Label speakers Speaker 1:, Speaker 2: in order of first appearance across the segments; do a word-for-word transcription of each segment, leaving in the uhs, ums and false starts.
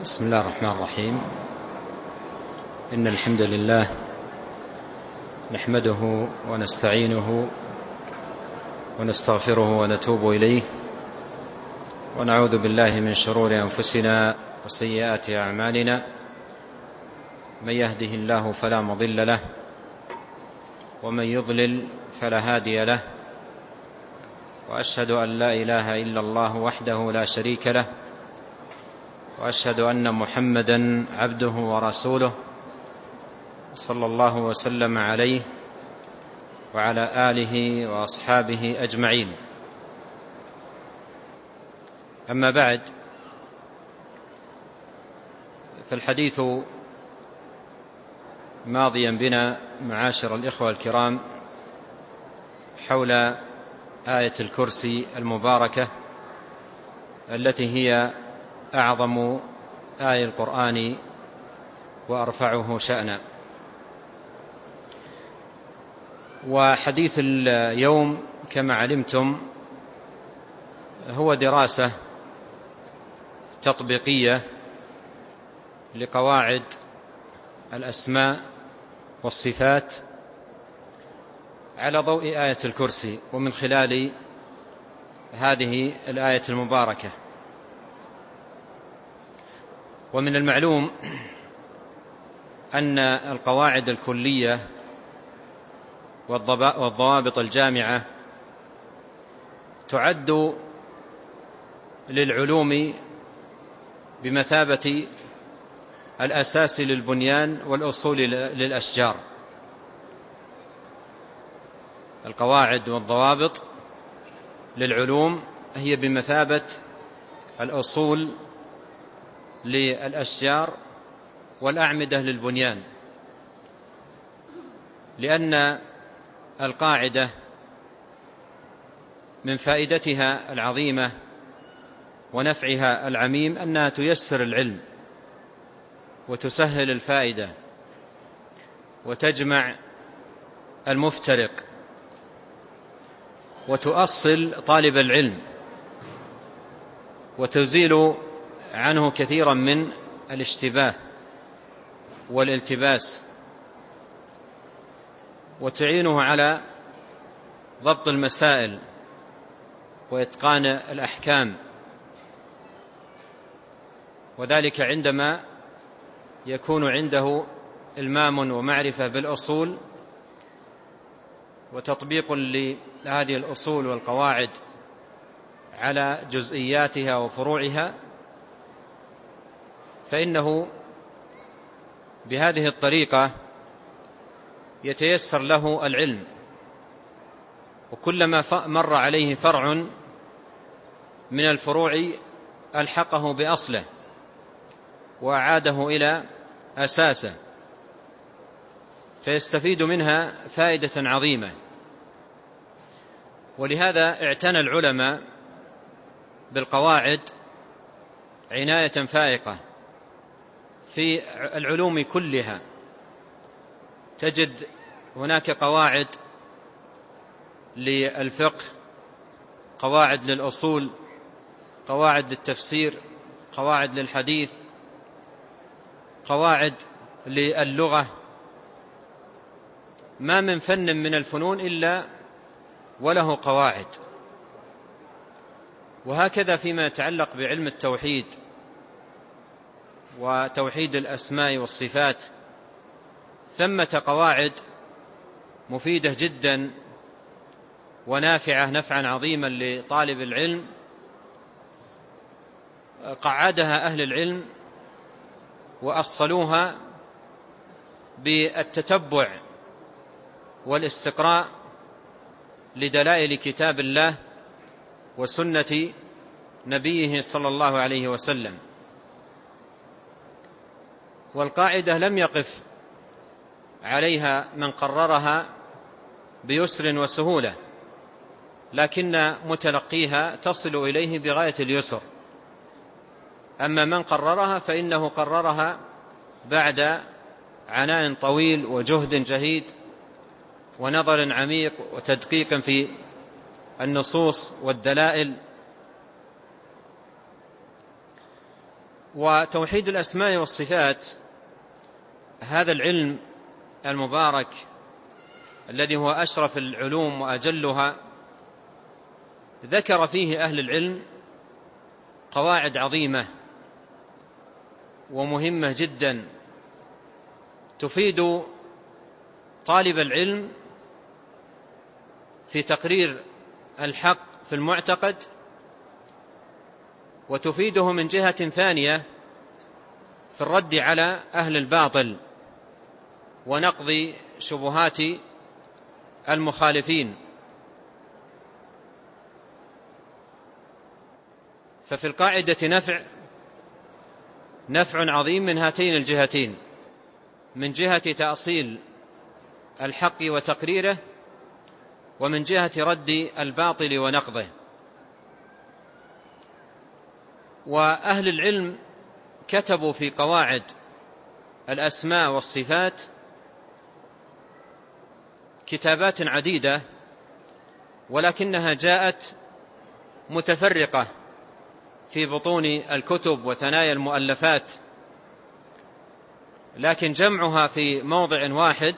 Speaker 1: بسم الله الرحمن الرحيم. إن الحمد لله نحمده ونستعينه ونستغفره ونتوب إليه، ونعوذ بالله من شرور أنفسنا وسيئات أعمالنا. من يهده الله فلا مضل له، ومن يضلل فلا هادي له، وأشهد أن لا إله إلا الله وحده لا شريك له، وأشهد أن محمدا عبده ورسوله صلى الله وسلم عليه وعلى آله وأصحابه أجمعين. أما بعد، فالحديث ماضيا بنا معاشر الإخوة الكرام حول آية الكرسي المباركة التي هي أعظم آية القرآن وأرفعه شأنا. وحديث اليوم كما علمتم هو دراسة تطبيقية لقواعد الأسماء والصفات على ضوء آية الكرسي، ومن خلال هذه الآية المباركة. ومن المعلوم أن القواعد الكلية والضوابط الجامعة تعد للعلوم بمثابة الأساس للبنيان والأصول للأشجار. القواعد والضوابط للعلوم هي بمثابة الأصول للأشجار والأعمدة للبنيان، لأن القاعدة من فائدتها العظيمة ونفعها العميم أنها تيسر العلم وتسهل الفائدة وتجمع المفترق وتؤصل طالب العلم وتزيل عنه كثيرا من الاشتباه والالتباس، وتعينه على ضبط المسائل وإتقان الأحكام، وذلك عندما يكون عنده إلمام ومعرفة بالأصول وتطبيق لهذه الأصول والقواعد على جزئياتها وفروعها، فإنه بهذه الطريقة يتيسر له العلم، وكلما مر عليه فرع من الفروع ألحقه بأصله وأعاده إلى أساسه، فيستفيد منها فائدة عظيمة. ولهذا اعتنى العلماء بالقواعد عناية فائقة في العلوم كلها. تجد هناك قواعد للفقه، قواعد للأصول، قواعد للتفسير، قواعد للحديث، قواعد للغة. ما من فن من الفنون إلا وله قواعد. وهكذا فيما يتعلق بعلم التوحيد وتوحيد الأسماء والصفات، ثمة قواعد مفيدة جدا ونافعة نفعا عظيما لطالب العلم، قعدها أهل العلم وأصلوها بالتتبع والاستقراء لدلائل كتاب الله وسنة نبيه صلى الله عليه وسلم. والقاعدة لم يقف عليها من قررها بيسر وسهولة، لكن متلقيها تصل إليه بغاية اليسر. أما من قررها فإنه قررها بعد عناء طويل وجهد جهيد ونظر عميق وتدقيق في النصوص والدلائل. وتوحيد الأسماء والصفات هذا العلم المبارك الذي هو أشرف العلوم وأجلها، ذكر فيه أهل العلم قواعد عظيمة ومهمة جدا تفيد طالب العلم في تقرير الحق في المعتقد، وتفيده من جهة ثانية في الرد على أهل الباطل ونقض شبهات المخالفين. ففي القاعدة نفع نفع عظيم من هاتين الجهتين، من جهة تأصيل الحق وتقريره، ومن جهة رد الباطل ونقضه. وأهل العلم كتبوا في قواعد الأسماء والصفات كتابات عديدة، ولكنها جاءت متفرقة في بطون الكتب وثنايا المؤلفات، لكن جمعها في موضع واحد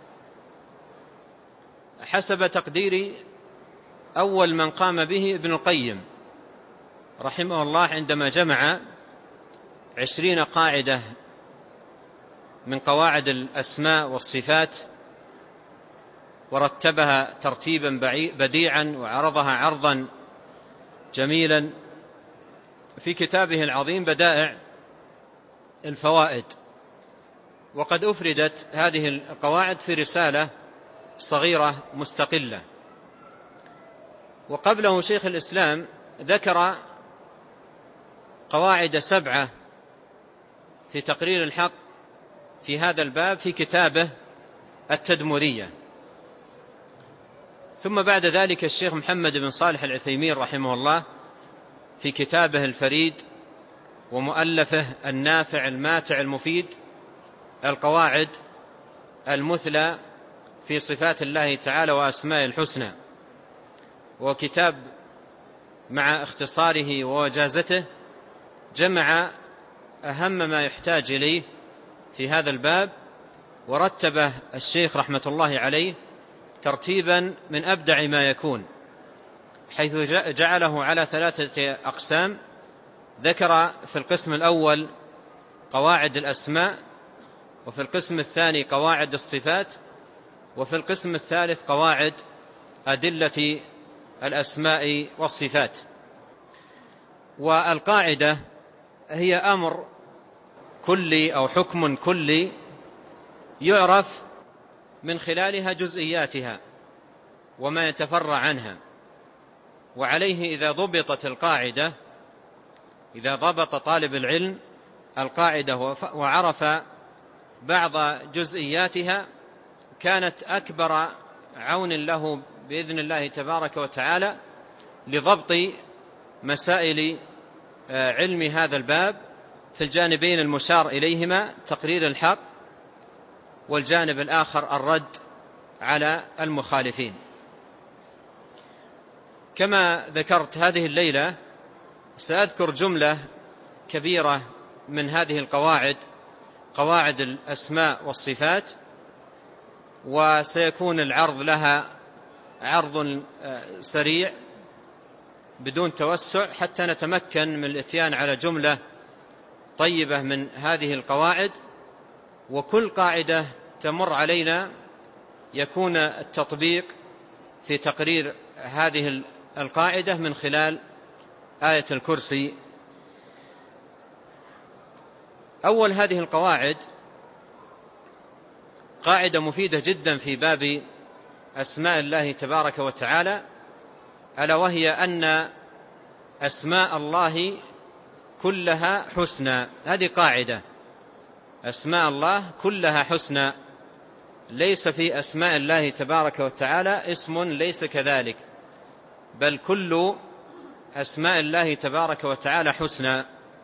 Speaker 1: حسب تقدير أول من قام به ابن القيم رحمه الله، عندما جمع عشرين قاعدة من قواعد الأسماء والصفات ورتبها ترتيبا بديعا وعرضها عرضا جميلا في كتابه العظيم بدائع الفوائد. وقد أفردت هذه القواعد في رسالة صغيرة مستقلة. وقبله شيخ الإسلام ذكر قواعد سبعة في تقرير الحق في هذا الباب في كتابه التدمرية. ثم بعد ذلك الشيخ محمد بن صالح العثيمين رحمه الله في كتابه الفريد ومؤلفه النافع الماتع المفيد القواعد المثلى في صفات الله تعالى وأسماء الحسنى، وكتاب مع اختصاره ووجازته جمع أهم ما يحتاج إليه في هذا الباب، ورتبه الشيخ رحمة الله عليه ترتيبا من أبدع ما يكون، حيث جعله على ثلاثة أقسام. ذكر في القسم الأول قواعد الأسماء، وفي القسم الثاني قواعد الصفات، وفي القسم الثالث قواعد أدلة الأسماء والصفات. والقاعدة هي أمر كلي أو حكم كلي يعرف من خلالها جزئياتها وما يتفرع عنها، وعليه إذا ضبطت القاعدة، إذا ضبط طالب العلم القاعدة وعرف بعض جزئياتها كانت أكبر عون له بإذن الله تبارك وتعالى لضبط مسائل علم هذا الباب في الجانبين المشار إليهما، تقرير الحق، والجانب الآخر الرد على المخالفين. كما ذكرت هذه الليلة سأذكر جملة كبيرة من هذه القواعد، قواعد الأسماء والصفات، وسيكون العرض لها عرض سريع بدون توسع حتى نتمكن من الاتيان على جملة طيبة من هذه القواعد. وكل قاعدة تمر علينا يكون التطبيق في تقرير هذه القاعدة من خلال آية الكرسي. أول هذه القواعد قاعدة مفيدة جدا في باب أسماء الله تبارك وتعالى، ألا وهي أن أسماء الله كلها حسنى. هذه قاعدة، أسماء الله كلها حسنى، ليس في أسماء الله تبارك وتعالى اسم ليس كذلك، بل كل أسماء الله تبارك وتعالى حسنى،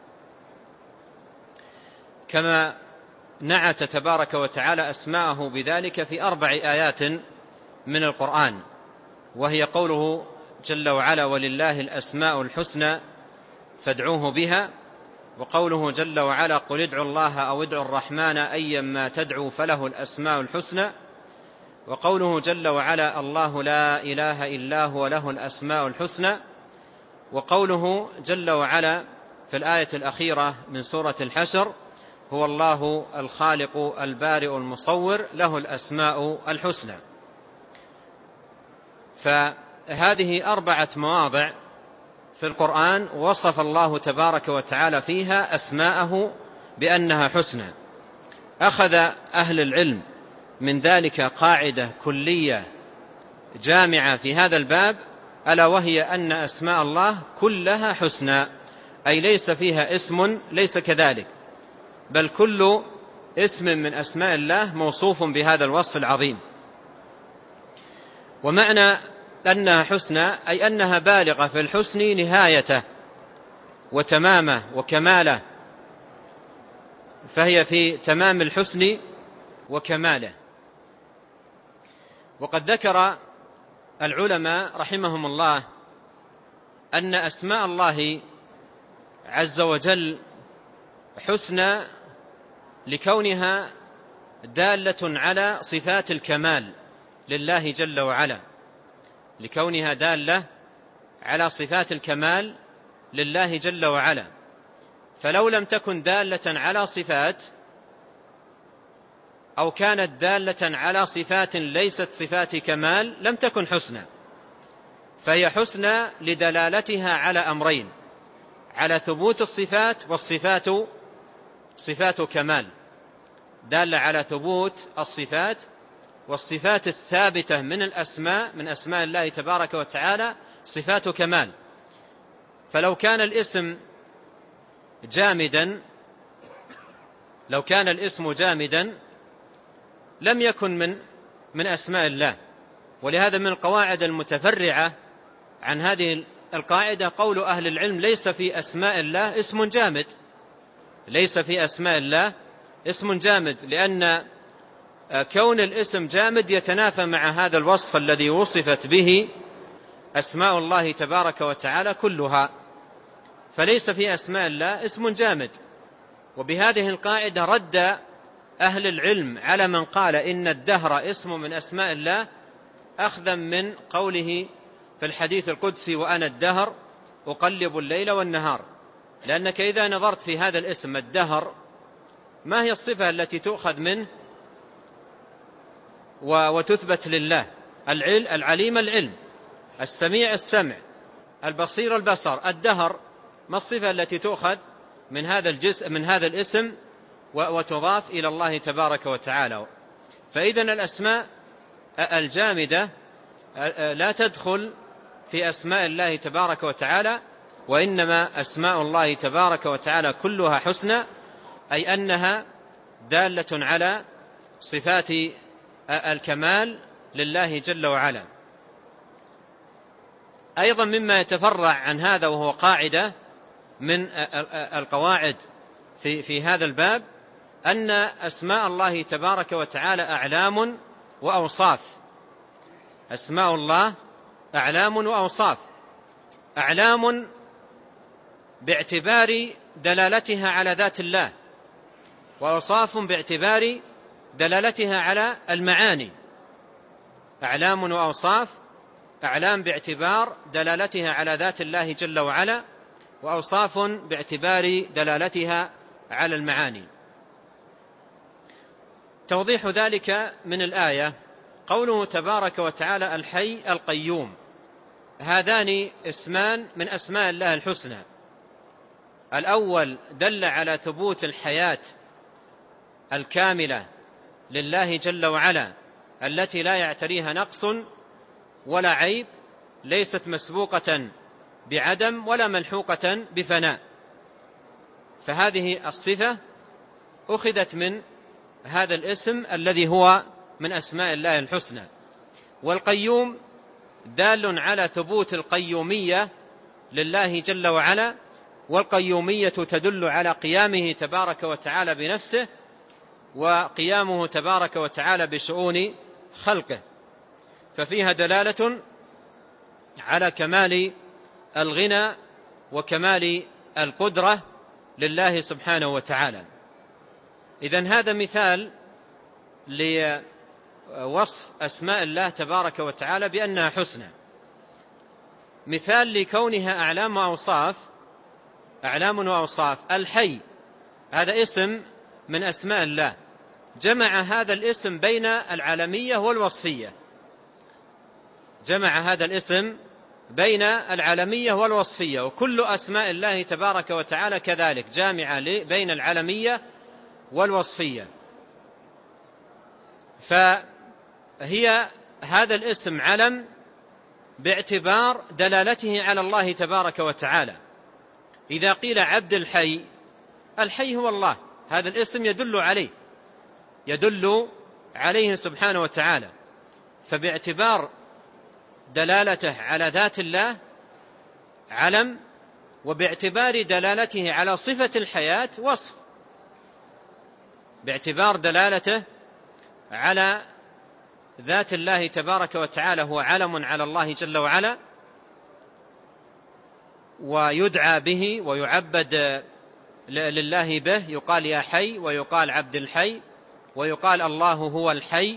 Speaker 1: كما نعت تبارك وتعالى أسماءه بذلك في أربع آيات من القرآن، وهي قوله جل وعلا: ولله الأسماء الحسنى فادعوه بها. وقوله جل وعلا قل ادعوا الله أو ادعوا الرحمن أيا ما تدعوا فله الأسماء الحسنى، وقوله جل وعلا الله لا إله إلا هو له الأسماء الحسنى، وقوله جل وعلا في الآية الأخيرة من سورة الحشر هو الله الخالق البارئ المصور له الأسماء الحسنى. فهذه أربعة مواضع في القرآن وصف الله تبارك وتعالى فيها أسماءه بأنها حسنى. أخذ أهل العلم من ذلك قاعدة كلية جامعة في هذا الباب، ألا وهي أن أسماء الله كلها حسنى، أي ليس فيها اسم ليس كذلك، بل كل اسم من أسماء الله موصوف بهذا الوصف العظيم. ومعنى أنها حسنى أي أنها بالغة في الحسن نهايته وتمامه وكماله، فهي في تمام الحسن وكماله. وقد ذكر العلماء رحمهم الله أن أسماء الله عز وجل حسنى لكونها دالة على صفات الكمال لله جل وعلا، لكونها دالة على صفات الكمال لله جل وعلا. فلو لم تكن دالة على صفات أو كانت دالة على صفات ليست صفات كمال لم تكن حسنى، فهي حسنى لدلالتها على أمرين: على ثبوت الصفات، والصفات صفات كمال، دالة على ثبوت الصفات، والصفات الثابتة من الأسماء من أسماء الله تبارك وتعالى صفات كمال. فلو كان الاسم جامدا لو كان الاسم جامدا لم يكن من من أسماء الله. ولهذا من القواعد المتفرعة عن هذه القاعدة قول أهل العلم ليس في أسماء الله اسم جامد، ليس في أسماء الله اسم جامد، لأن كون الاسم جامد يتنافى مع هذا الوصف الذي وصفت به أسماء الله تبارك وتعالى كلها، فليس في أسماء الله اسم جامد. وبهذه القاعدة رد أهل العلم على من قال إن الدهر اسم من أسماء الله، أخذا من قوله في الحديث القدسي وأنا الدهر أقلب الليل والنهار، لأنك إذا نظرت في هذا الاسم الدهر ما هي الصفة التي تؤخذ منه وتثبت لله؟ العليم العلم، السميع السمع، البصير البصر. الدهر ما الصفة التي تؤخذ من هذا الجزء من هذا الاسم وتضاف إلى الله تبارك وتعالى؟ فإذن الأسماء الجامدة لا تدخل في أسماء الله تبارك وتعالى، وإنما أسماء الله تبارك وتعالى كلها حسنى، أي أنها دالة على صفات الكمال لله جل وعلا. أيضا مما يتفرع عن هذا وهو قاعدة من القواعد في في هذا الباب أن أسماء الله تبارك وتعالى أعلام وأوصاف. أسماء الله أعلام وأوصاف، أعلام باعتبار دلالتها على ذات الله، وأوصاف باعتبار دلالتها على المعاني. أعلام وأوصاف: أعلام باعتبار دلالتها على ذات الله جل وعلا، وأوصاف باعتبار دلالتها على المعاني. توضيح ذلك من الآية قوله تبارك وتعالى الحي القيوم، هذان اسمان من أسماء الله الحسنى. الأول دل على ثبوت الحياة الكاملة لله جل وعلا التي لا يعتريها نقص ولا عيب، ليست مسبوقة بعدم ولا ملحوقة بفناء، فهذه الصفة أخذت من هذا الاسم الذي هو من أسماء الله الحسنى. والقيوم دال على ثبوت القيومية لله جل وعلا، والقيومية تدل على قيامه تبارك وتعالى بنفسه، وقيامه تبارك وتعالى بشؤون خلقه، ففيها دلالة على كمال الغنى وكمال القدرة لله سبحانه وتعالى. إذن هذا مثال لوصف أسماء الله تبارك وتعالى بأنها حسنى، مثال لكونها أعلام وأوصاف، أعلام وأوصاف. الحي هذا اسم من أسماء الله، جمع هذا الاسم بين العالمية والوصفية، جمع هذا الاسم بين العالمية والوصفية، وكل أسماء الله تبارك وتعالى كذلك جامعة بين العالمية والوصفية. فهي هذا الاسم علم باعتبار دلالته على الله تبارك وتعالى. إذا قيل عبد الحي، الحي هو الله، هذا الاسم يدل عليه، يدل عليه سبحانه وتعالى، فباعتبار دلالته على ذات الله علم، وباعتبار دلالته على صفة الحياة وصف. باعتبار دلالته على ذات الله تبارك وتعالى هو علم على الله جل وعلا، ويدعى به ويعبد لله به، يقال يا حي، ويقال عبد الحي، ويقال الله هو الحي،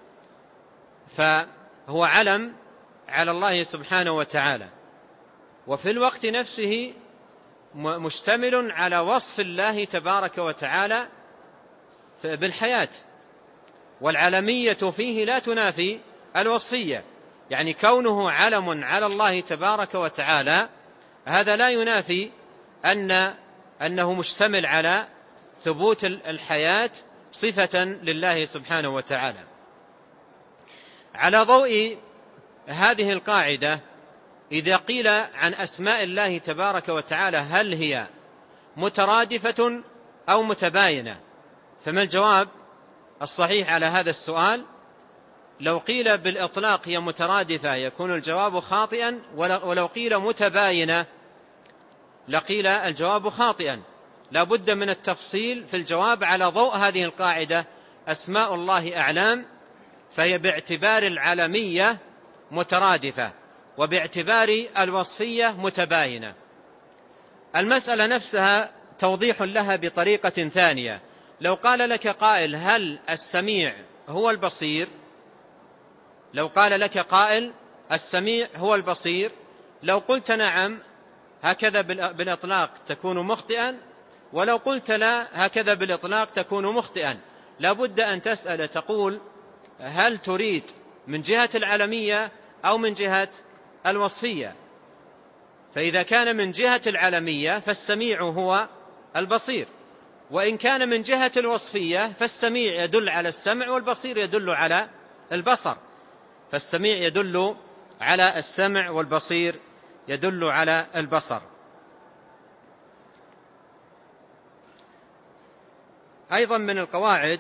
Speaker 1: فهو علم على الله سبحانه وتعالى، وفي الوقت نفسه مشتمل على وصف الله تبارك وتعالى بالحياة، والعلمية فيه لا تنافي الوصفية، يعني كونه علم على الله تبارك وتعالى هذا لا ينافي أن أنه مشتمل على ثبوت الحياة صفة لله سبحانه وتعالى. على ضوء هذه القاعدة، إذا قيل عن أسماء الله تبارك وتعالى هل هي مترادفة أو متباينة، فما الجواب الصحيح على هذا السؤال؟ لو قيل بالإطلاق هي مترادفة يكون الجواب خاطئا، ولو قيل متباينة لقيل الجواب خاطئا. لا بد من التفصيل في الجواب على ضوء هذه القاعدة: أسماء الله أعلام، فهي باعتبار العلمية مترادفة، وباعتبار الوصفية متباينة. المسألة نفسها توضيح لها بطريقة ثانية. لو قال لك قائل هل السميع هو البصير؟ لو قال لك قائل السميع هو البصير، لو قلت نعم هكذا بالإطلاق تكون مخطئا، ولو قلت لا هكذا بالإطلاق تكون مخطئا. لا بد أن تسأل تقول هل تريد من جهة العلمية أو من جهة الوصفية؟ فإذا كان من جهة العلمية فالسميع هو البصير، وإن كان من جهة الوصفية فالسميع يدل على السمع والبصير يدل على البصر، فالسميع يدل على السمع والبصير يدل على البصر. أيضا من القواعد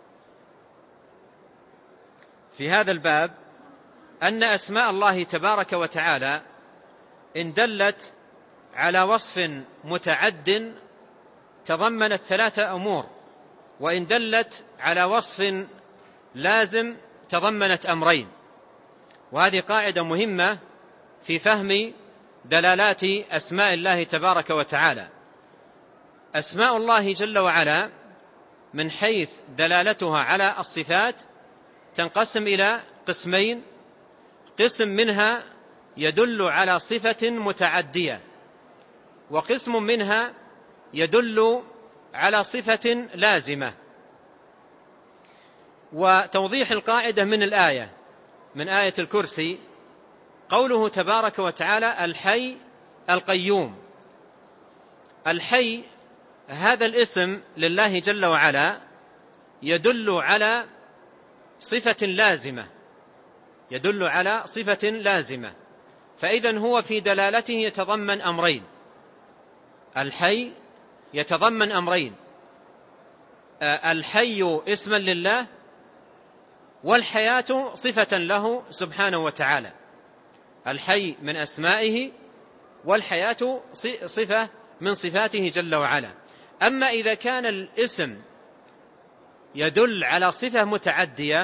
Speaker 1: في هذا الباب أن أسماء الله تبارك وتعالى إن دلت على وصف متعد تضمنت ثلاثة أمور، وإن دلت على وصف لازم تضمنت أمرين. وهذه قاعدة مهمة في فهم دلالات أسماء الله تبارك وتعالى. أسماء الله جل وعلا من حيث دلالتها على الصفات تنقسم إلى قسمين: قسم منها يدل على صفة متعدية، وقسم منها يدل على صفة لازمة. وتوضيح القاعدة من الآية، من آية الكرسي، قوله تبارك وتعالى الحي القيوم. الحي هذا الاسم لله جل وعلا يدل على صفة لازمة، يدل على صفة لازمة، فإذن هو في دلالته يتضمن أمرين. الحي يتضمن أمرين: الحي اسما لله، والحياة صفة له سبحانه وتعالى. الحي من أسمائه، والحياة صفة من صفاته جل وعلا. أما إذا كان الاسم يدل على صفة متعدية،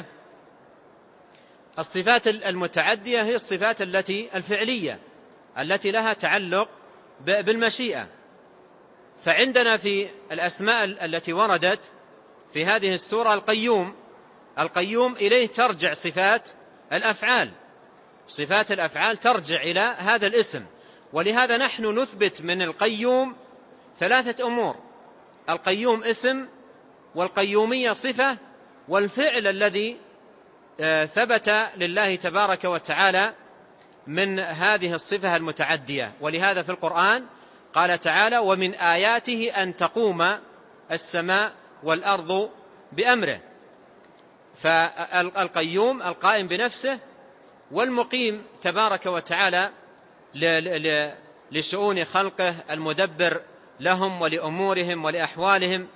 Speaker 1: الصفات المتعدية هي الصفات التي الفعلية التي لها تعلق بالمشيئة، فعندنا في الأسماء التي وردت في هذه السورة القيوم. القيوم إليه ترجع صفات الأفعال، صفات الأفعال ترجع إلى هذا الاسم. ولهذا نحن نثبت من القيوم ثلاثة أمور: القيوم اسم، والقيومية صفة، والفعل الذي ثبت لله تبارك وتعالى من هذه الصفة المتعدية. ولهذا في القرآن قال تعالى: ومن آياته أن تقوم السماء والأرض بأمره. فالقيوم القائم بنفسه، والمقيم تبارك وتعالى لشؤون خلقه، المدبر لهم ولأمورهم ولأحوالهم.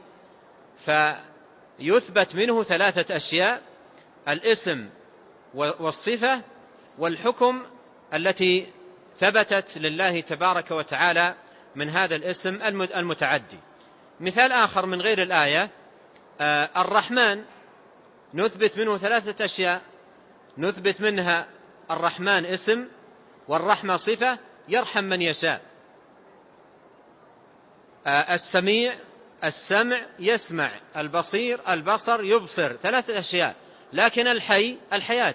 Speaker 1: فيثبت منه ثلاثة أشياء: الاسم والصفة والحكم التي ثبتت لله تبارك وتعالى من هذا الاسم المتعدي. مثال آخر من غير الآية: الرحمن نثبت منه ثلاثة أشياء، نثبت منها الرحمن اسم، والرحمة صفة يرحم من يشاء. السميع السمع يسمع، البصير البصر يبصر، ثلاثة أشياء. لكن الحي الحياة،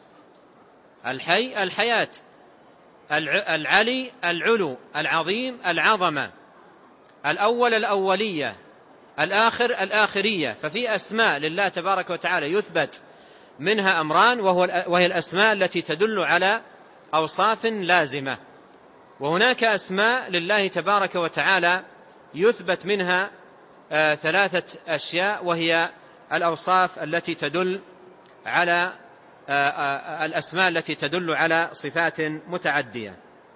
Speaker 1: الحي الحياة، العلي العلو، العظيم العظمة، الأول الأولية، الآخر الآخرية. ففي أسماء لله تبارك وتعالى يثبت منها أمران، وهو وهي الأسماء التي تدل على أوصاف لازمة، وهناك أسماء لله تبارك وتعالى يثبت منها آه ثلاثة أشياء، وهي الأوصاف التي تدل على آه آه الأسماء التي تدل على صفات متعدية.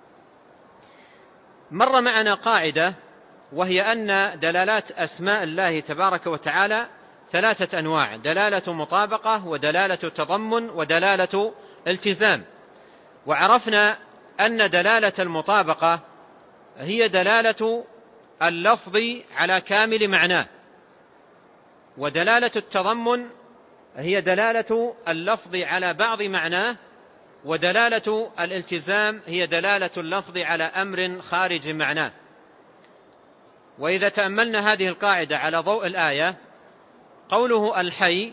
Speaker 1: مر معنا قاعدة، وهي أن دلالات أسماء الله تبارك وتعالى ثلاثة أنواع: دلالة مطابقة، ودلالة تضمن، ودلالة التزام. وعرفنا أن دلالة المطابقة هي دلالة اللفظ على كامل معناه، ودلالة التضمن هي دلالة اللفظ على بعض معناه، ودلالة الالتزام هي دلالة اللفظ على أمر خارج معناه. وإذا تأملنا هذه القاعدة على ضوء الآية، قوله الحي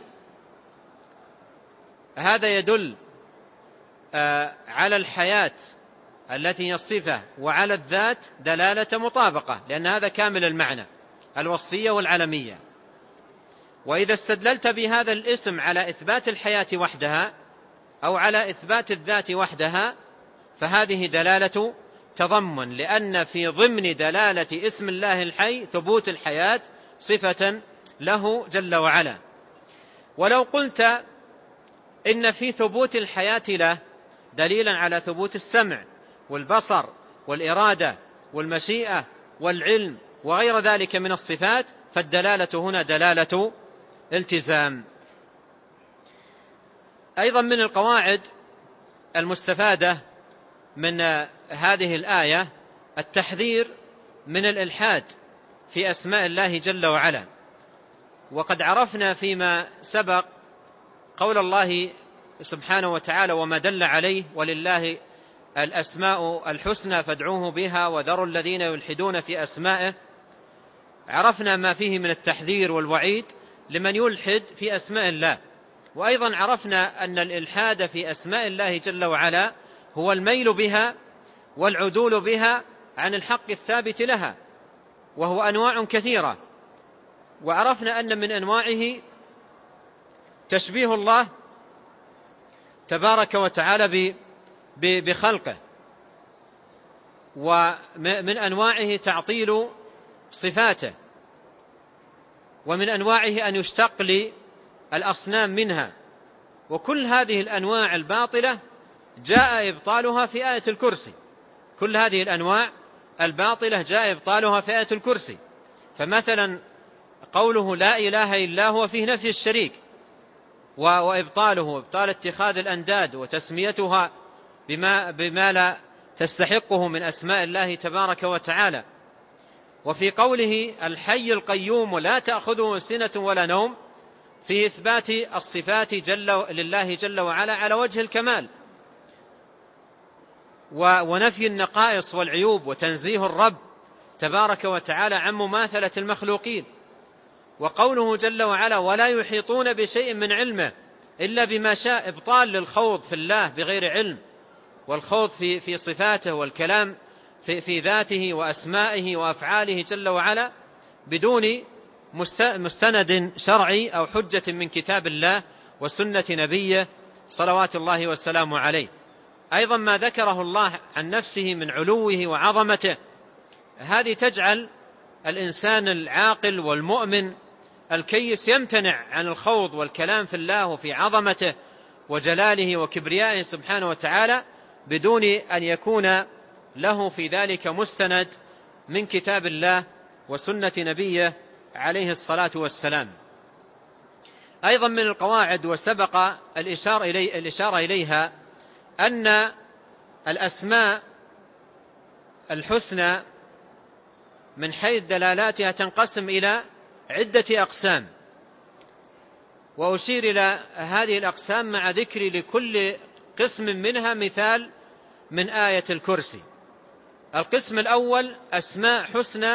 Speaker 1: هذا يدل على الحياة التي هي الصفة، وعلى الذات دلالة مطابقة، لأن هذا كامل المعنى، الوصفية والعلمية. وإذا استدللت بهذا الاسم على إثبات الحياة وحدها أو على إثبات الذات وحدها، فهذه دلالة تضمن، لأن في ضمن دلالة اسم الله الحي ثبوت الحياة صفة له جل وعلا. ولو قلت إن في ثبوت الحياة له دليلا على ثبوت السمع والبصر والإرادة والمشيئة والعلم وغير ذلك من الصفات، فالدلالة هنا دلالة التزام. أيضا من القواعد المستفادة من هذه الآية التحذير من الإلحاد في أسماء الله جل وعلا. وقد عرفنا فيما سبق قول الله سبحانه وتعالى: وما دل عليه ولله الأسماء الحسنى فادعوه بها وذروا الذين يلحدون في أسمائه. عرفنا ما فيه من التحذير والوعيد لمن يلحد في أسماء الله. وأيضا عرفنا أن الإلحاد في أسماء الله جل وعلا هو الميل بها والعدول بها عن الحق الثابت لها، وهو أنواع كثيرة. وعرفنا أن من أنواعه تشبيه الله تبارك وتعالى بخلقه، ومن أنواعه تعطيل صفاته، ومن أنواعه أن يشتق للأصنام منها. وكل هذه الأنواع الباطلة جاء إبطالها في آية الكرسي، كل هذه الأنواع الباطلة جاء إبطالها في آية الكرسي. فمثلا قوله لا إله إلا هو فيه نفي الشريك، وإبطاله إبطال اتخاذ الأنداد وتسميتها بما, بما لا تستحقه من أسماء الله تبارك وتعالى. وفي قوله الحي القيوم لا تأخذه سنة ولا نوم، في إثبات الصفات جل لله جل وعلا على وجه الكمال، ونفي النقائص والعيوب، وتنزيه الرب تبارك وتعالى عن مماثلة المخلوقين. وقوله جل وعلا ولا يحيطون بشيء من علمه إلا بما شاء، إبطال للخوض في الله بغير علم، والخوض في في صفاته والكلام في في ذاته وأسمائه وأفعاله جل وعلا بدون مستند شرعي أو حجة من كتاب الله وسنة نبيه صلوات الله والسلام عليه. أيضا ما ذكره الله عن نفسه من علوه وعظمته، هذه تجعل الإنسان العاقل والمؤمن الكيس يمتنع عن الخوض والكلام في الله وفي عظمته وجلاله وكبريائه سبحانه وتعالى بدون أن يكون له في ذلك مستند من كتاب الله وسنة نبيه عليه الصلاة والسلام. أيضا من القواعد وسبق الإشارة, إلي الإشارة إليها أن الأسماء الحسنى من حيث دلالاتها تنقسم إلى عدة أقسام، وأشير إلى هذه الأقسام مع ذكر لكل قسم منها مثال من آية الكرسي. القسم الأول أسماء حسنى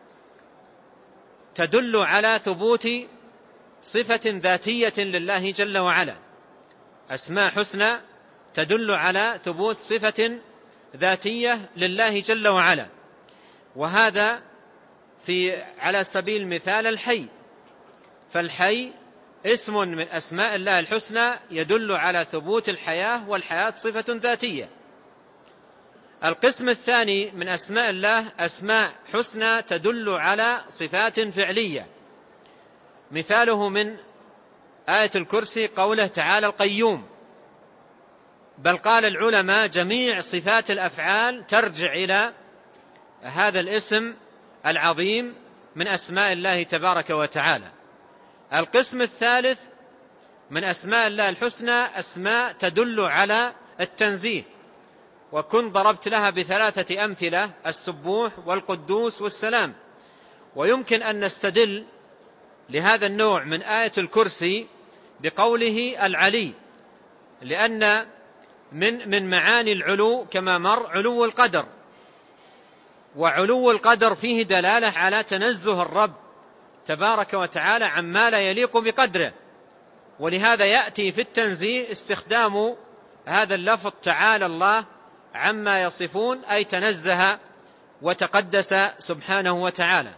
Speaker 1: تدل على ثبوت صفة ذاتية لله جل وعلا، أسماء حسنى تدل على ثبوت صفة ذاتية لله جل وعلا، وهذا في على سبيل المثال الحي، فالحي اسم من أسماء الله الحسنى يدل على ثبوت الحياة، والحياة صفة ذاتية. القسم الثاني من أسماء الله أسماء حسنى تدل على صفات فعلية، مثاله من آية الكرسي قوله تعالى القيوم، بل قال العلماء جميع صفات الأفعال ترجع إلى هذا الاسم العظيم من أسماء الله تبارك وتعالى. القسم الثالث من أسماء الله الحسنى أسماء تدل على التنزيه، وكن ضربت لها بثلاثة أمثلة السبوح والقدوس والسلام. ويمكن أن نستدل لهذا النوع من آية الكرسي بقوله العلي، لأن من من معاني العلو كما مر علو القدر، وعلو القدر فيه دلالة على تنزه الرب تبارك وتعالى عما لا يليق بقدره، ولهذا يأتي في التنزيه استخدام هذا اللفظ تعالى الله عما يصفون، أي تنزه وتقدس سبحانه وتعالى.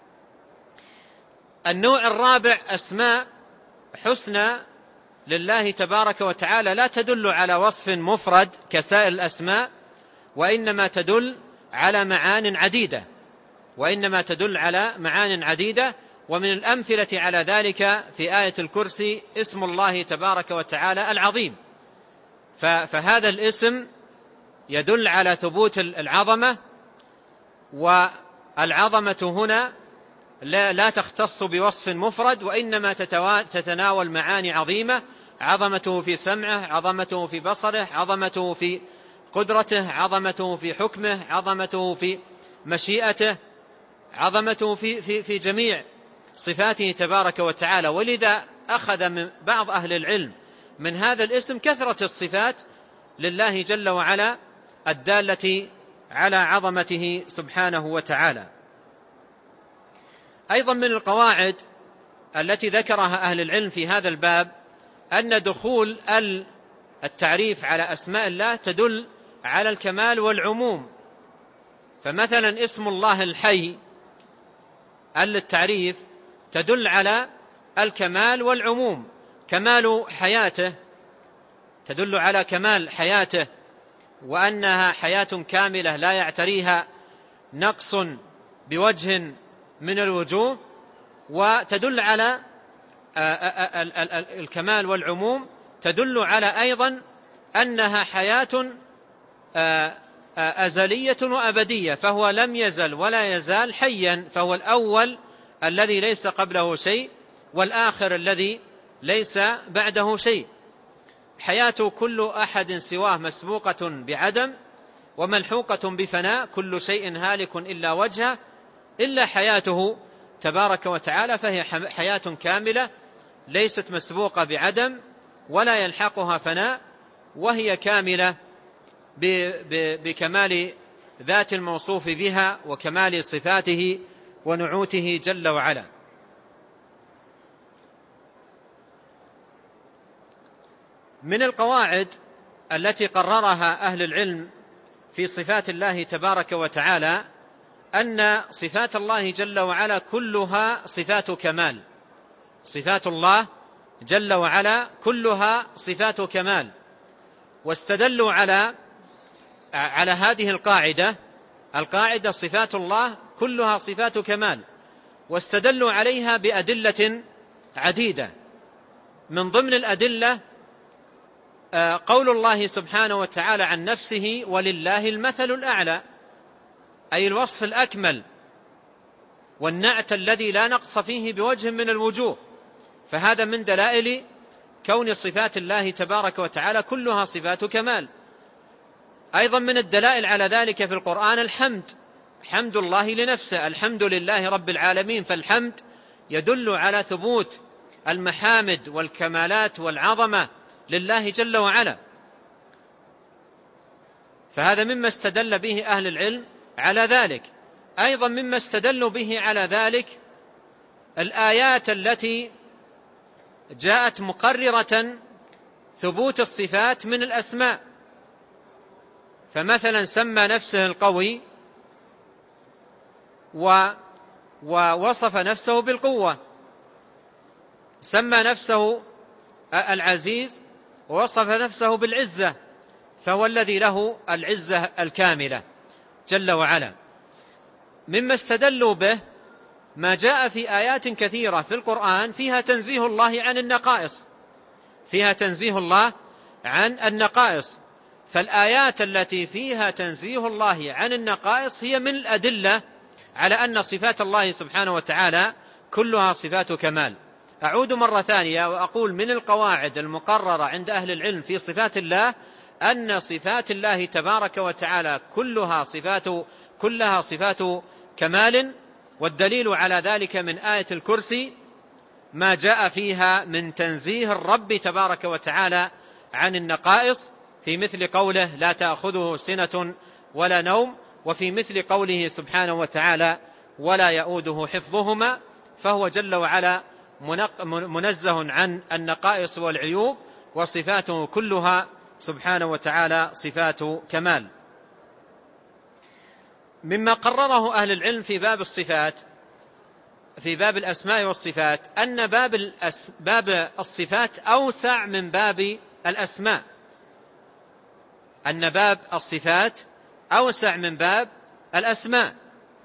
Speaker 1: النوع الرابع أسماء حسنى لله تبارك وتعالى لا تدل على وصف مفرد كسائر الأسماء، وإنما تدل على معان عديدة وإنما تدل على معان عديدة ومن الأمثلة على ذلك في آية الكرسي اسم الله تبارك وتعالى العظيم، فهذا الاسم يدل على ثبوت العظمة، والعظمة هنا لا تختص بوصف مفرد، وإنما تتناول معاني عظيمة، عظمته في سمعه، عظمته في بصره، عظمته في قدرته، عظمته في حكمه، عظمته في مشيئته، عظمته في, في, في جميع صفاته تبارك وتعالى. ولذا أخذ من بعض أهل العلم من هذا الاسم كثرة الصفات لله جل وعلا الدالة على عظمته سبحانه وتعالى. أيضا من القواعد التي ذكرها أهل العلم في هذا الباب أن دخول التعريف على أسماء الله تدل على الكمال والعموم، فمثلا اسم الله الحي التعريف تدل على الكمال والعموم، كمال حياته تدل على كمال حياته وأنها حياة كاملة لا يعتريها نقص بوجه من الوجوه، وتدل على الكمال والعموم تدل على أيضا أنها حياة أزلية وأبدية، فهو لم يزل ولا يزال حيا، فهو الأول الذي ليس قبله شيء والآخر الذي ليس بعده شيء. حياة كل أحد سواه مسبوقة بعدم وملحوقة بفناء، كل شيء هالك إلا وجهه إلا حياته تبارك وتعالى، فهي حياة كاملة ليست مسبوقة بعدم ولا يلحقها فناء، وهي كاملة بكمال ذات الموصوف بها وكمال صفاته ونعوته جل وعلا. من القواعد التي قررها أهل العلم في صفات الله تبارك وتعالى أن صفات الله جل وعلا كلها صفات كمال. صفات الله جل وعلا كلها صفات كمال، واستدلوا على على هذه القاعدة القاعدة صفات الله كلها صفات كمال، واستدلوا عليها بأدلة عديدة. من ضمن الأدلة قول الله سبحانه وتعالى عن نفسه: ولله المثل الأعلى، أي الوصف الأكمل والنعت الذي لا نقص فيه بوجه من الوجوه. فهذا من دلائل كون صفات الله تبارك وتعالى كلها صفات كمال. أيضا من الدلائل على ذلك في القرآن الحمد، حمد الله لنفسه: الحمد لله رب العالمين. فالحمد يدل على ثبوت المحامد والكمالات والعظمة لله جل وعلا. فهذا مما استدل به أهل العلم على ذلك. أيضا مما استدلوا به على ذلك الآيات التي جاءت مقررة ثبوت الصفات من الأسماء. فمثلا سمى نفسه القوي ووصف نفسه بالقوة، سمى نفسه العزيز ووصف نفسه بالعزة، فهو الذي له العزة الكاملة جل وعلا. مما استدلوا به ما جاء في آيات كثيرة في القرآن فيها تنزيه الله عن النقائص فيها تنزيه الله عن النقائص فالآيات التي فيها تنزيه الله عن النقائص هي من الأدلة على أن صفات الله سبحانه وتعالى كلها صفات كمال. أعود مرة ثانية وأقول من القواعد المقررة عند أهل العلم في صفات الله أن صفات الله تبارك وتعالى كلها صفات كلها صفات كمال. والدليل على ذلك من آية الكرسي ما جاء فيها من تنزيه الرب تبارك وتعالى عن النقائص، في مثل قوله: لا تأخذه سنة ولا نوم، وفي مثل قوله سبحانه وتعالى: ولا يؤوده حفظهما. فهو جل وعلا منزه عن النقائص والعيوب، وصفاته كلها سبحانه وتعالى صفات كمال. مما قرره أهل العلم في باب الصفات في باب الأسماء والصفات أن باب, الأس باب الصفات أوسع من باب الأسماء أن باب الصفات أوسع من باب الأسماء.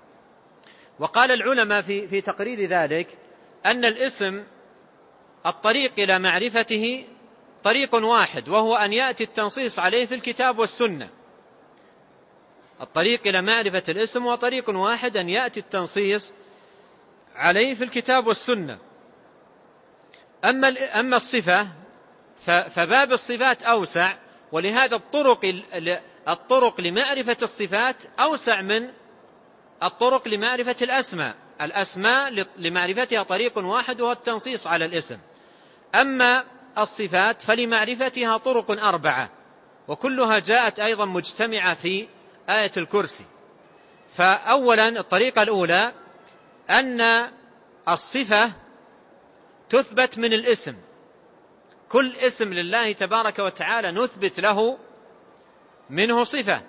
Speaker 1: وقال العلماء في, في تقرير ذلك أن الاسم الطريق إلى معرفته طريق واحد، وهو أن يأتي التنصيص عليه في الكتاب والسنة. الطريق إلى معرفة الاسم هو طريق واحد، أن يأتي التنصيص عليه في الكتاب والسنة. أما أما الصفة فباب الصفات أوسع، ولهذا الطرق الطرق لمعرفة الصفات أوسع من الطرق لمعرفة الأسماء. الأسماء لمعرفتها طريق واحد وهو التنصيص على الاسم. أما الصفات فلمعرفتها طرق أربعة، وكلها جاءت أيضا مجتمعة في آية الكرسي. فأولا الطريقة الأولى أن الصفة تثبت من الاسم. كل اسم لله تبارك وتعالى نثبت له منه صفة.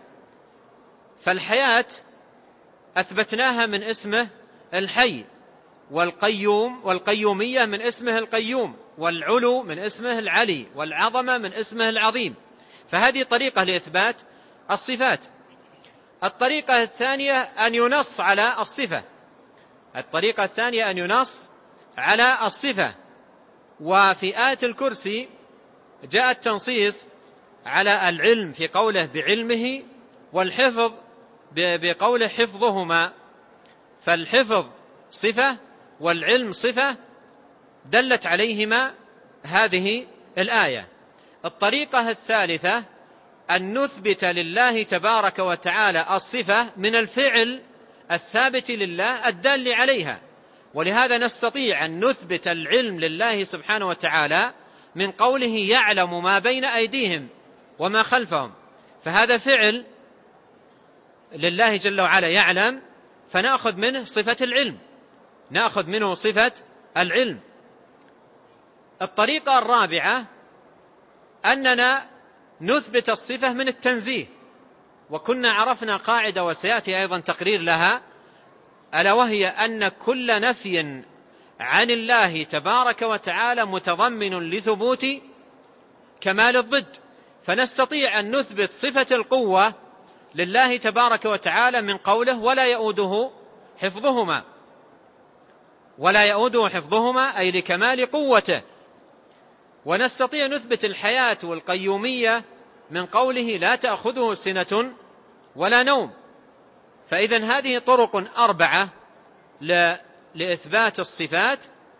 Speaker 1: فالحياة أثبتناها من اسمه الحي، والقيوم والقيومية من اسمه القيوم، والعلو من اسمه العلي، والعظمة من اسمه العظيم. فهذه طريقة لإثبات الصفات. الطريقة الثانية أن ينص على الصفة الطريقة الثانية أن ينص على الصفة. وفي آية الكرسي جاء التنصيص على العلم في قوله بعلمه، والحفظ بقوله حفظهما. فالحفظ صفة والعلم صفة دلت عليهما هذه الآية. الطريقة الثالثة أن نثبت لله تبارك وتعالى الصفة من الفعل الثابت لله الدال عليها. ولهذا نستطيع أن نثبت العلم لله سبحانه وتعالى من قوله يعلم ما بين أيديهم وما خلفهم. فهذا فعل لله جل وعلا يعلم، فنأخذ منه صفة العلم، نأخذ منه صفة العلم. الطريقة الرابعة أننا نثبت الصفة من التنزيه، وكنا عرفنا قاعدة وسيأتي أيضا تقرير لها، ألا وهي أن كل نفي عن الله تبارك وتعالى متضمن لثبوت كمال الضد. فنستطيع أن نثبت صفة القوة لله تبارك وتعالى من قوله ولا يؤوده حفظهما، ولا يؤوده حفظهما أي لكمال قوته. ونستطيع نثبت الحياة والقيومية من قوله لا تأخذه سنة ولا نوم. فإذن هذه طرق أربعة لإثبات الصفات،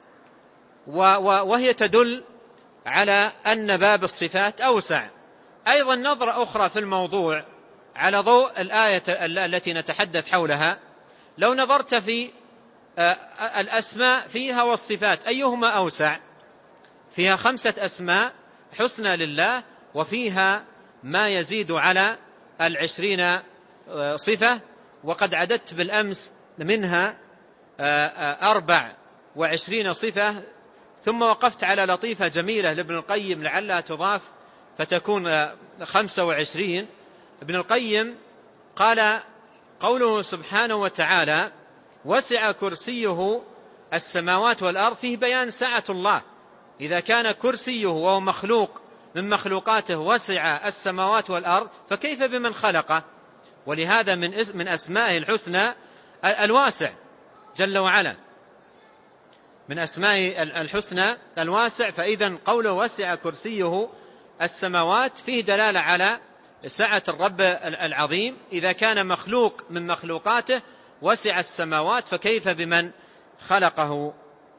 Speaker 1: وهي تدل على أن باب الصفات أوسع. أيضا نظرة أخرى في الموضوع على ضوء الآية التي نتحدث حولها، لو نظرت في الأسماء فيها والصفات أيهما أوسع؟ فيها خمسة أسماء حسنى لله، وفيها ما يزيد على العشرين صفة، وقد عددت بالأمس منها أربع وعشرين صفة، ثم وقفت على لطيفة جميلة لابن القيم لعلها تضاف فتكون خمسة وعشرين. ابن القيم قال قوله سبحانه وتعالى وسع كرسيه السماوات والأرض، فيه بيان سعة الله. إذا كان كرسيه وهو مخلوق من مخلوقاته وسع السماوات والأرض، فكيف بمن خلقه؟ ولهذا من من أسمائه الحسنى الواسع جل وعلا، من أسمائه الحسنى الواسع. فإذا قوله وسع كرسيه السماوات فيه دلالة على سعة الرب العظيم. إذا كان مخلوق من مخلوقاته وسع السماوات، فكيف بمن خلقه؟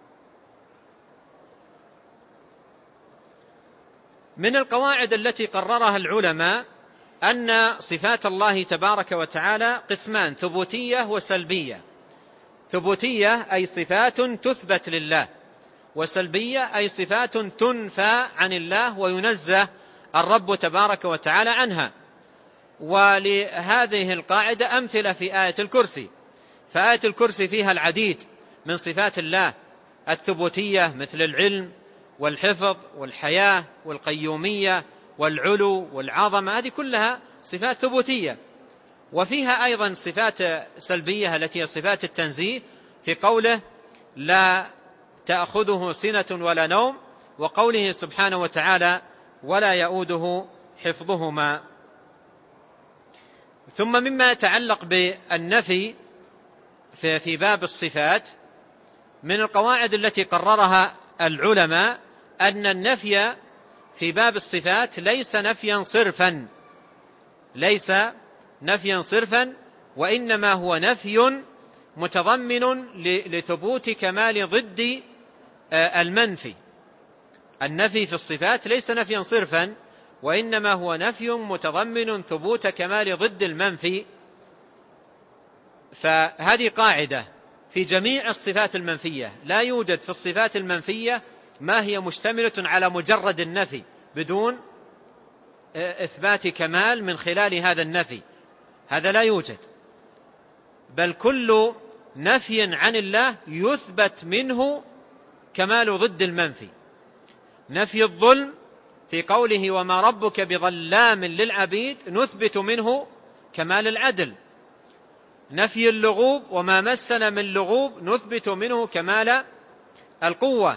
Speaker 1: من القواعد التي قررها العلماء أن صفات الله تبارك وتعالى قسمان: ثبوتية وسلبية. ثبوتية أي صفات تثبت لله، وسلبية أي صفات تنفى عن الله وينزه الرب تبارك وتعالى عنها. ولهذه القاعدة أمثلة في آية الكرسي، فآية الكرسي فيها العديد من صفات الله الثبوتية مثل العلم والحفظ والحياة والقيومية والعلو والعظمة، هذه كلها صفات ثبوتية. وفيها أيضا صفات سلبية التي هي صفات التنزيه، في قوله لا تأخذه سنة ولا نوم، وقوله سبحانه وتعالى ولا يؤوده حفظهما. ثم مما يتعلق بالنفي في باب الصفات من القواعد التي قررها العلماء أن النفي في باب الصفات ليس نفيا صرفا، ليس نفيا صرفا وإنما هو نفي متضمن لثبوت كمال ضد المنفي. النفي في الصفات ليس نفيا صرفا، وإنما هو نفي متضمن ثبوت كمال ضد المنفي. فهذه قاعدة في جميع الصفات المنفية، لا يوجد في الصفات المنفية ما هي مشتملة على مجرد النفي بدون إثبات كمال من خلال هذا النفي، هذا لا يوجد. بل كل نفي عن الله يثبت منه كمال ضد المنفي. نفي الظلم في قوله وما ربك بظلام للعبيد نثبت منه كمال العدل. نفي اللغوب وما مسنا من لغوب نثبت منه كمال القوة.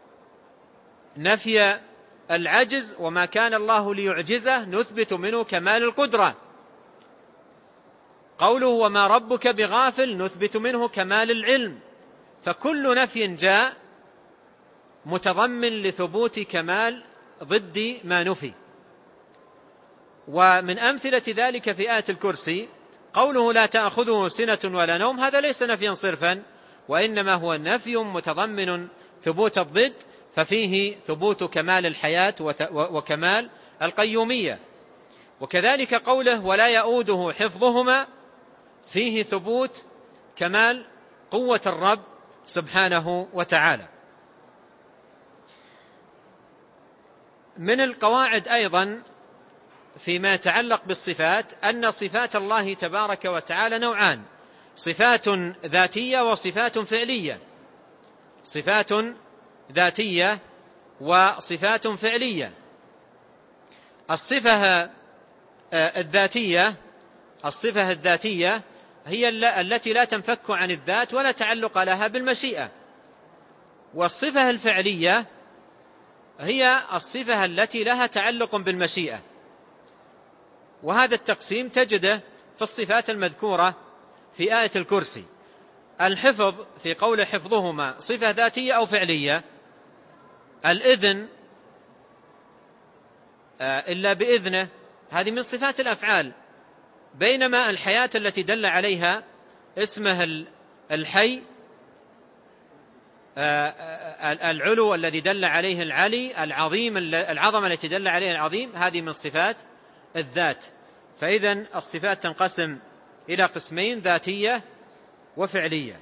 Speaker 1: نفي العجز وما كان الله ليعجزه نثبت منه كمال القدرة. قوله وما ربك بغافل نثبت منه كمال العلم. فكل نفي جاء متضمن لثبوت كمال ضد ما نفي. ومن أمثلة ذلك في آية الكرسي قوله لا تأخذه سنة ولا نوم، هذا ليس نفيا صرفا، وإنما هو نفي متضمن ثبوت الضد، ففيه ثبوت كمال الحياة وكمال القيومية. وكذلك قوله ولا يؤوده حفظهما فيه ثبوت كمال قوة الرب سبحانه وتعالى. من القواعد أيضا
Speaker 2: فيما يتعلق بالصفات أن صفات الله تبارك وتعالى نوعان: صفات ذاتية وصفات فعلية. صفات ذاتية وصفات فعلية. الصفة الذاتية الصفة الذاتية هي التي لا تنفك عن الذات ولا تعلق لها بالمشيئة، والصفة الفعلية هي الصفة التي لها تعلق بالمشيئة. وهذا التقسيم تجده في الصفات المذكورة في آية الكرسي. الحفظ في قول حفظهما صفة ذاتية أو فعلية. الإذن إلا بإذنه هذه من صفات الأفعال، بينما الحياة التي دل عليها اسمه الحي، العلو الذي دل عليه العلي، العظيم العظمة التي دل عليها العظيم، هذه من صفات الذات. فإذن الصفات تنقسم إلى قسمين: ذاتية وفعلية.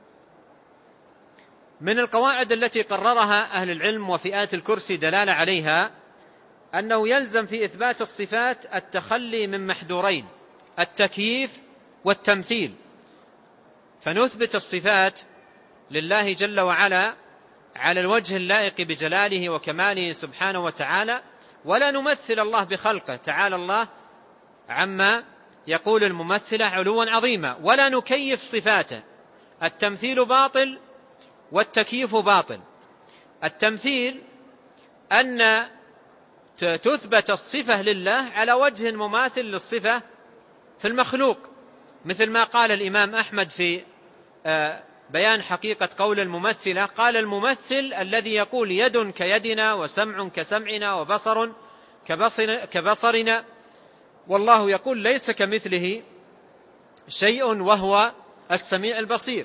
Speaker 2: من القواعد التي قررها أهل العلم وفي آية الكرسي دلالة عليها أنه يلزم في إثبات الصفات التخلي من محذورين: التكييف والتمثيل. فنثبت الصفات لله جل وعلا على الوجه اللائق بجلاله وكماله سبحانه وتعالى، ولا نمثل الله بخلقه تعالى الله عما يقول الممثلة علوا عظيما، ولا نكيف صفاته. التمثيل باطل والتكييف باطل. التمثيل أن تثبت الصفة لله على وجه مماثل للصفة في المخلوق، مثل ما قال الإمام أحمد في بيان حقيقة قول الممثلة: قال الممثل الذي يقول يد كيدنا وسمع كسمعنا وبصر كبصر كبصرنا، والله يقول ليس كمثله شيء وهو السميع البصير.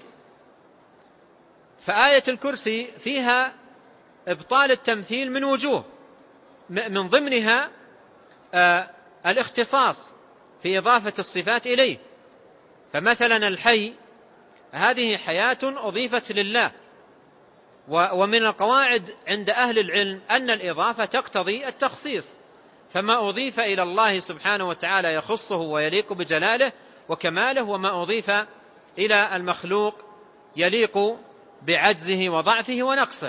Speaker 2: فآية الكرسي فيها إبطال التمثيل من وجوه، من ضمنها آه الاختصاص في إضافة الصفات إليه. فمثلا الحي هذه حياة أضيفت لله، ومن القواعد عند أهل العلم أن الإضافة تقتضي التخصيص، فما أضيف إلى الله سبحانه وتعالى يخصه ويليق بجلاله وكماله، وما أضيف إلى المخلوق يليق بعجزه وضعفه ونقصه.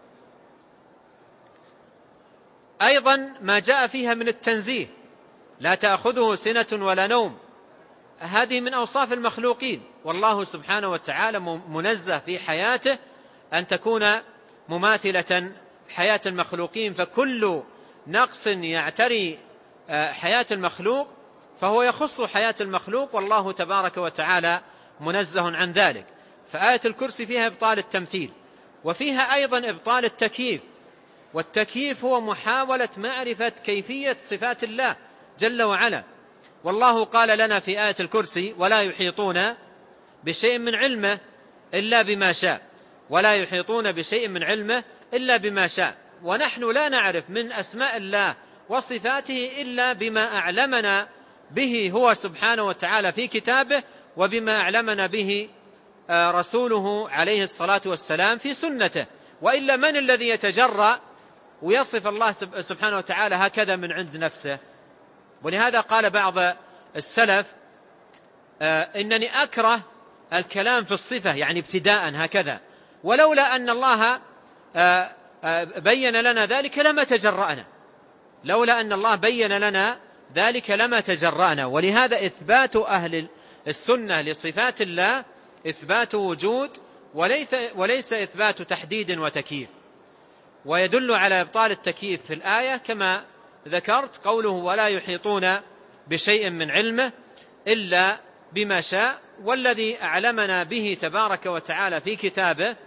Speaker 2: أيضا ما جاء فيها من التنزيه: لا تأخذه سنة ولا نوم، هذه من أوصاف المخلوقين، والله سبحانه وتعالى منزه في حياته أن تكون مماثلة حياة المخلوقين، فكل نقص يعتري حياة المخلوق فهو يخص حياة المخلوق، والله تبارك وتعالى منزه عن ذلك. فآية الكرسي فيها إبطال التمثيل، وفيها أيضا إبطال التكييف. والتكييف هو محاولة معرفة كيفية صفات الله جل وعلا، والله قال لنا في آية الكرسي: ولا يحيطون بشيء من علمه إلا بما شاء، ولا يحيطون بشيء من علمه إلا بما شاء. ونحن لا نعرف من أسماء الله وصفاته إلا بما أعلمنا به هو سبحانه وتعالى في كتابه، وبما أعلمنا به رسوله عليه الصلاة والسلام في سنته. وإلا من الذي يتجرأ ويصف الله سبحانه وتعالى هكذا من عند نفسه؟ ولهذا قال بعض السلف: إنني أكره الكلام في الصفة، يعني ابتداء هكذا، ولولا أن الله بين لنا ذلك لما تجرأنا، لولا أن الله بين لنا ذلك لما تجرأنا. ولهذا إثبات أهل السنة لصفات الله إثبات وجود وليس, وليس إثبات تحديد وتكييف. ويدل على إبطال التكييف في الآية كما ذكرت قوله: ولا يحيطون بشيء من علمه إلا بما شاء. والذي أعلمنا به تبارك وتعالى في كتابه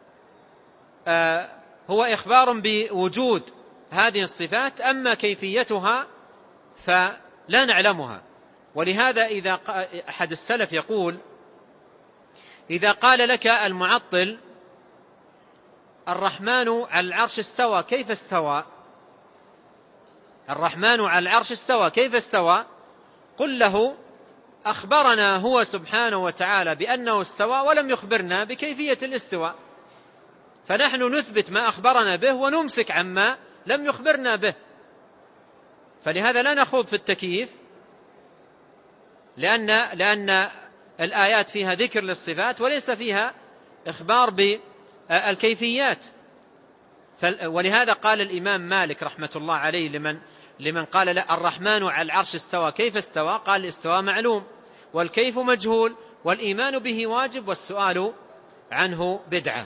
Speaker 2: هو إخبار بوجود هذه الصفات، أما كيفيتها فلا نعلمها. ولهذا إذا أحد السلف يقول: إذا قال لك المعطل الرحمن على العرش استوى، كيف استوى؟ الرحمن على العرش استوى، كيف استوى؟ قل له: أخبرنا هو سبحانه وتعالى بأنه استوى ولم يخبرنا بكيفية الاستواء، فنحن نثبت ما أخبرنا به ونمسك عما لم يخبرنا به. فلهذا لا نخوض في التكييف، لأن, لأن الآيات فيها ذكر للصفات وليس فيها إخبار بالكيفيات. ولهذا قال الإمام مالك رحمة الله عليه لمن, لمن قال لا الرحمن على العرش استوى كيف استوى؟ قال الاستواء معلوم والكيف مجهول والإيمان به واجب والسؤال عنه بدعة.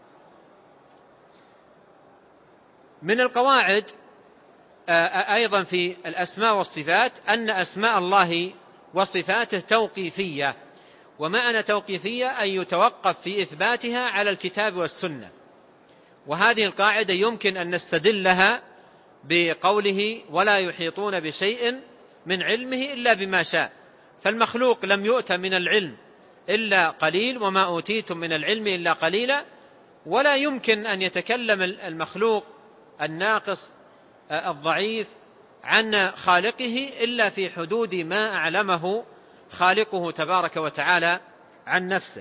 Speaker 2: من القواعد أيضا في الأسماء والصفات أن أسماء الله وصفاته توقيفية، ومعنى توقيفية أن يتوقف في إثباتها على الكتاب والسنة. وهذه القاعدة يمكن أن نستدلها بقوله ولا يحيطون بشيء من علمه إلا بما شاء. فالمخلوق لم يؤت من العلم إلا قليل، وما أوتيتم من العلم إلا قليلا، ولا يمكن أن يتكلم المخلوق الناقص الضعيف عن خالقه إلا في حدود ما أعلمه خالقه تبارك وتعالى عن نفسه.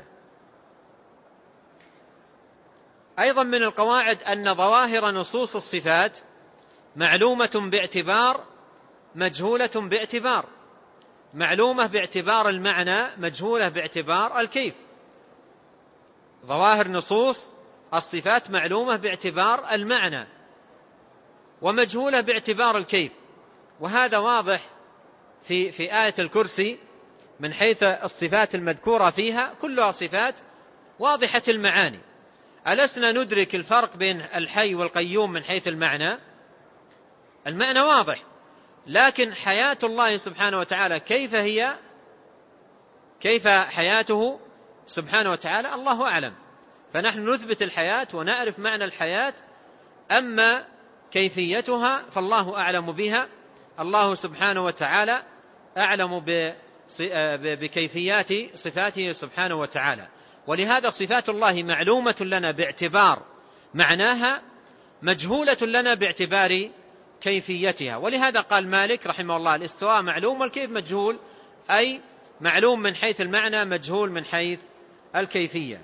Speaker 2: أيضا من القواعد أن ظواهر نصوص الصفات معلومة باعتبار مجهولة باعتبار، معلومة باعتبار المعنى مجهولة باعتبار الكيف. ظواهر نصوص الصفات معلومة باعتبار المعنى ومجهولة باعتبار الكيف، وهذا واضح في, في آية الكرسي من حيث الصفات المذكورة فيها كلها صفات واضحة المعاني. ألسنا ندرك الفرق بين الحي والقيوم من حيث المعنى؟ المعنى واضح، لكن حياة الله سبحانه وتعالى كيف هي، كيف حياته سبحانه وتعالى الله أعلم. فنحن نثبت الحياة ونعرف معنى الحياة، أما كيفيتها فالله أعلم بها. الله سبحانه وتعالى أعلم بكيفيات صفاته سبحانه وتعالى. ولهذا صفات الله معلومة لنا باعتبار معناها، مجهولة لنا باعتبار كيفيتها. ولهذا قال مالك رحمه الله الاستواء معلوم والكيف مجهول، أي معلوم من حيث المعنى مجهول من حيث الكيفية.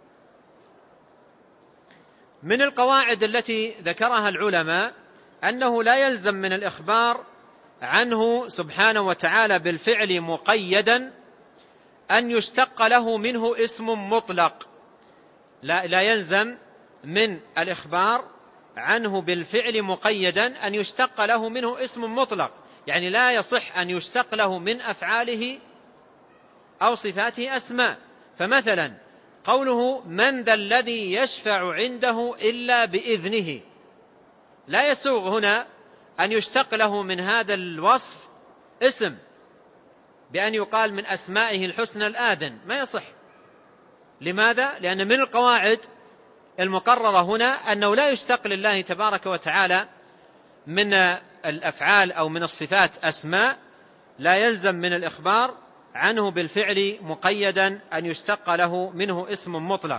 Speaker 2: من القواعد التي ذكرها العلماء أنه لا يلزم من الإخبار عنه سبحانه وتعالى بالفعل مقيدا أن يشتق له منه اسم مطلق. لا, لا يلزم من الإخبار عنه بالفعل مقيدا أن يشتق له منه اسم مطلق، يعني لا يصح أن يشتق له من أفعاله أو صفاته أسماء. فمثلا قوله من ذا الذي يشفع عنده إلا بإذنه، لا يسوغ هنا أن يشتق له من هذا الوصف اسم بأن يقال من أسمائه الحسنى الآذن، ما يصح. لماذا؟ لأن من القواعد المقررة هنا أنه لا يشتق لله تبارك وتعالى من الأفعال أو من الصفات أسماء، لا يلزم من الإخبار عنه بالفعل مقيدا أن يشتق له منه اسم مطلق.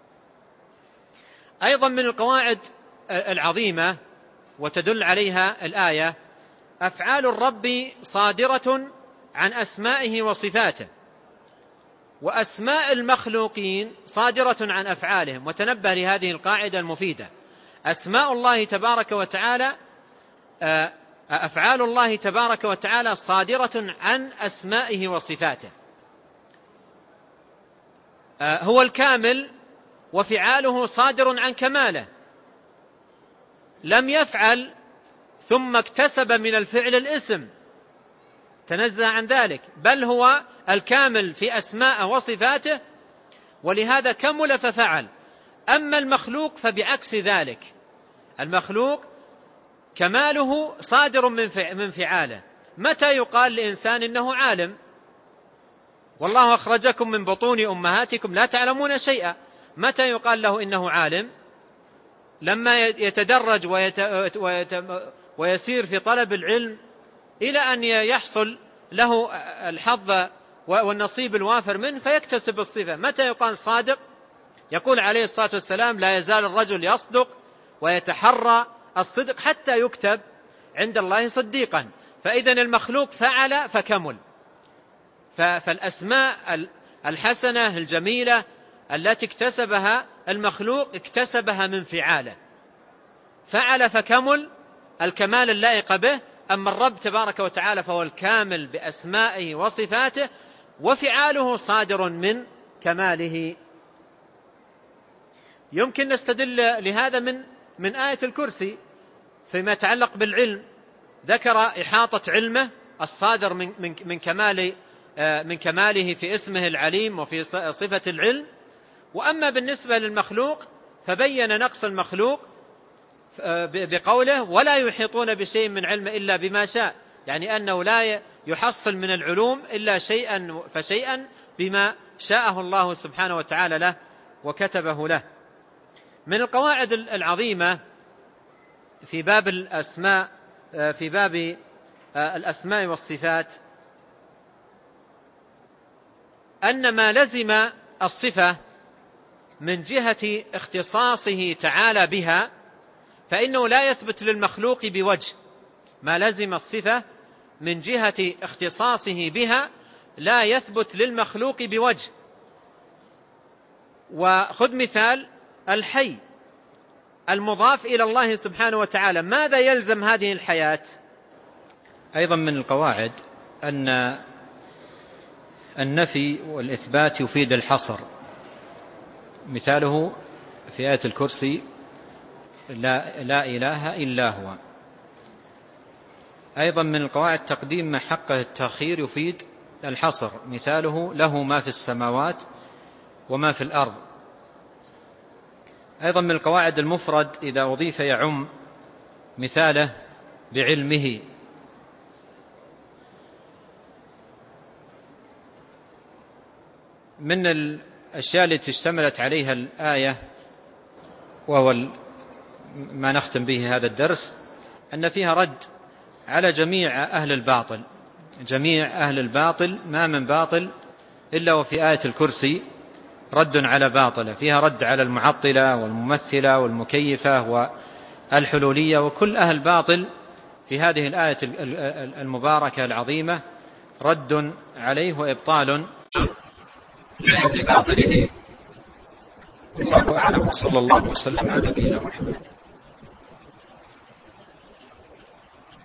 Speaker 2: أيضا من القواعد العظيمة وتدل عليها الآية أفعال الرب صادرة عن أسمائه وصفاته، وأسماء المخلوقين صادرة عن أفعالهم. وتنبه لهذه القاعدة المفيدة، أسماء الله تبارك وتعالى أفعال الله تبارك وتعالى صادرة عن أسمائه وصفاته. هو الكامل وفعاله صادر عن كماله، لم يفعل ثم اكتسب من الفعل الاسم، تنزه عن ذلك، بل هو الكامل في أسماء وصفاته، ولهذا كمل ففعل. أما المخلوق فبعكس ذلك، المخلوق كماله صادر من فعاله. متى يقال لإنسان إنه عالم؟ والله أخرجكم من بطون أمهاتكم لا تعلمون شيئا. متى يقال له إنه عالم؟ لما يتدرج ويسير في طلب العلم إلى أن يحصل له الحظ والنصيب الوافر منه فيكتسب الصفة. متى يقال صادق؟ يقول عليه الصلاة والسلام لا يزال الرجل يصدق ويتحرى الصدق حتى يكتب عند الله صديقا. فإذن المخلوق فعل فكمل. فالأسماء الحسنة الجميلة التي اكتسبها المخلوق اكتسبها من فعاله، فعل فكمل الكمال اللائق به، أما الرب تبارك وتعالى فهو الكامل بأسمائه وصفاته، وفعاله صادر من كماله. يمكن نستدل لهذا من من آية الكرسي فيما يتعلق بالعلم، ذكر إحاطة علمه الصادر من من من كمال من كماله في اسمه العليم وفي صفة العلم. وأما بالنسبة للمخلوق فبين نقص المخلوق بقوله ولا يحيطون بشيء من علم إلا بما شاء، يعني أنه لا يحصل من العلوم إلا شيئا فشيئا بما شاءه الله سبحانه وتعالى له وكتبه له. من القواعد العظيمة في باب الأسماء في باب الأسماء والصفات أن ما لزم الصفة من جهة اختصاصه تعالى بها فإنه لا يثبت للمخلوق بوجه. ما لزم الصفة من جهة اختصاصه بها لا يثبت للمخلوق بوجه. وخذ مثال الحي المضاف إلى الله سبحانه وتعالى، ماذا يلزم هذه الحياة؟
Speaker 1: أيضا من القواعد أن النفي والإثبات يفيد الحصر، مثاله في آية الكرسي لا, لا إله إلا هو. أيضا من القواعد تقديم ما حقه التأخير يفيد الحصر، مثاله له ما في السماوات وما في الأرض. أيضا من القواعد المفرد إذا أضيف يعم، مثاله بعلمه. من الأشياء التي اشتملت عليها الآية وهو ما نختم به هذا الدرس أن فيها رد على جميع أهل الباطل. جميع أهل الباطل ما من باطل إلا وفي آية الكرسي رد على باطله، فيها رد على المعطلة والممثلة والمكيفة والحلولية، وكل أهل باطل في هذه الآية المباركة العظيمة رد عليه وإبطال لأهل باطله. والله أعلم، صلى الله وسلم على نبينا محمد.